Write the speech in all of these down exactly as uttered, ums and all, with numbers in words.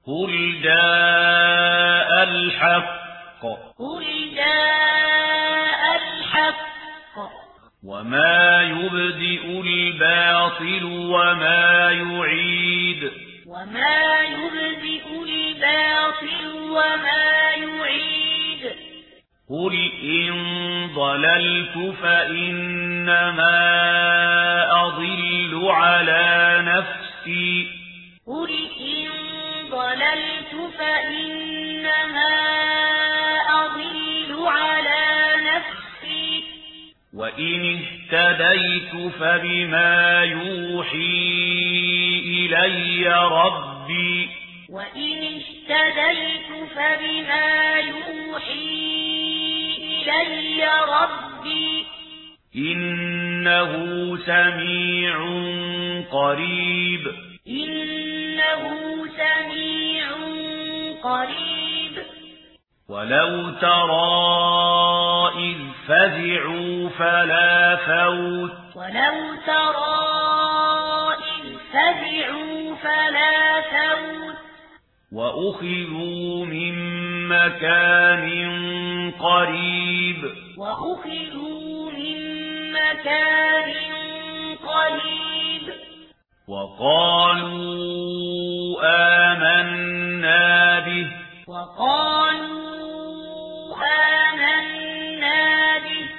قل جاء الحق قل جاء الحق وما يبدئ الباطل وما يعيد وما يبدئ الباطل وما يعيد قل إن ضللت فإنما أضل على نفسي قل إن ضللت فإنما أضل على نفسي وإن اهتديت فبما يوحي إلي ربي وإن اهتديت فبما يوحي إلي ربي إنه سميع قريب إنه سميع قريب ولو ترى إذ فزعوا فلا فوت ولو ترى إذ فزعوا فلا فوت وأخذوا من مكان قريب وأخذوا من مكان قريب وقالوا آمنا به وقالوا آمنا به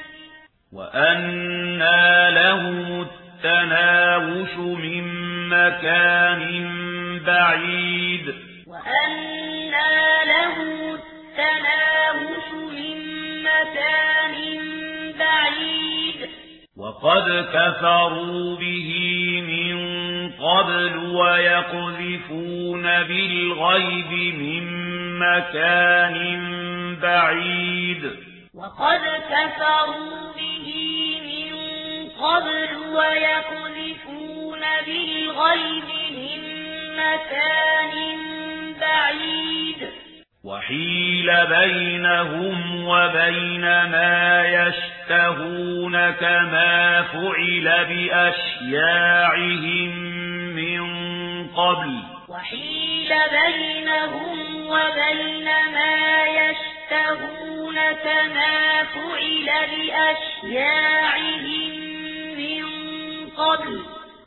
وأنى لهم التناوش من مكان بعيد وأنى لهم التناوش من مكان بعيد وقد كفروا به من قبل ويقذفون بالغيب من مكان بعيد وقد كفروا به من قبل ويقذفون بالغيب من مكان بعيد وحيل بينهم وبين ما يشتهون كما فعل بأشياعهم من قبل وحيل بينهم وبين ما يشتهون كما فعل بأشياعهم من قبل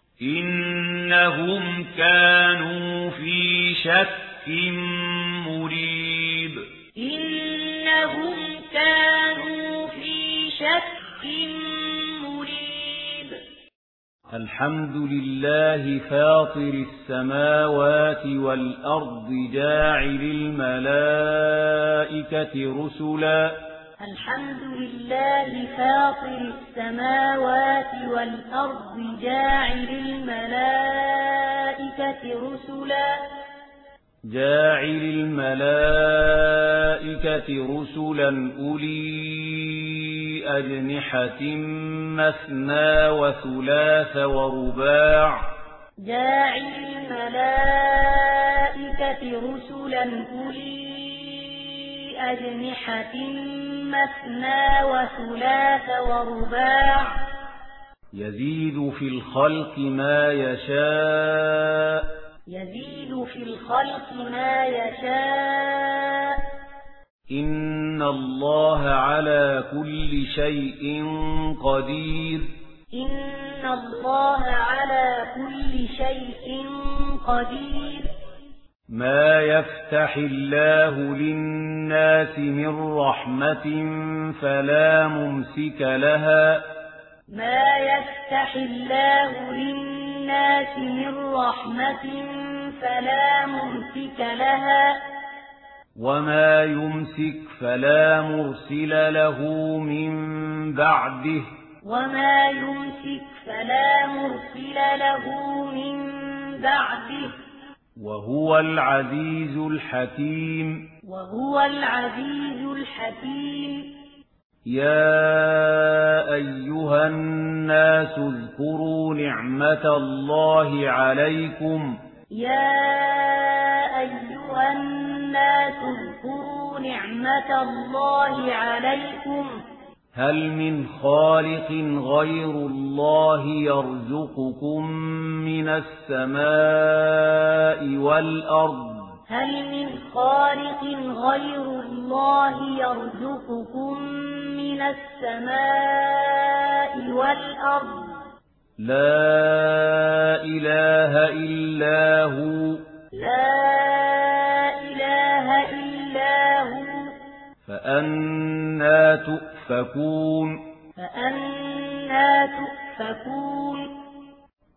إنهم كانوا في شك مريب إنهم كانوا في شك مريب الحمد لله فاطر السماوات والأرض جاعل الملائكة رسلا الحمد لله فاطر السماوات والأرض جاعل الملائكة رسلا جاعل الملائكة رسلا أولي أجنحة مثنى وثلاث ورباع جاعل الملائكة رسلا أولي أجنحة مثنى وثلاث ورباع يزيد في الخلق ما يشاء يزيد في الخلق ما يشاء إن الله على كل شيء قدير إن الله على كل شيء قدير ما يفتح الله للناس من رحمة فلا ممسك لها ما يفتح الله للناس من رحمة فلا ممسك لها وما يمسك فلا مرسل له من بعده وما يمسك فلا مرسل له من بعده وهو العزيز الحكيم وهو العزيز الحكيم يا أيها الناس اذكروا نعمة الله عليكم يا أيها الناس اذكروا نعمة الله عليكم هل من خالق غير الله يرزقكم من السماء والأرض هل من خالق غير الله يرزقكم من السماء والأرض لا إله إلا هو لا إله إلا هو فأنى تؤفكون فأنى تؤفكون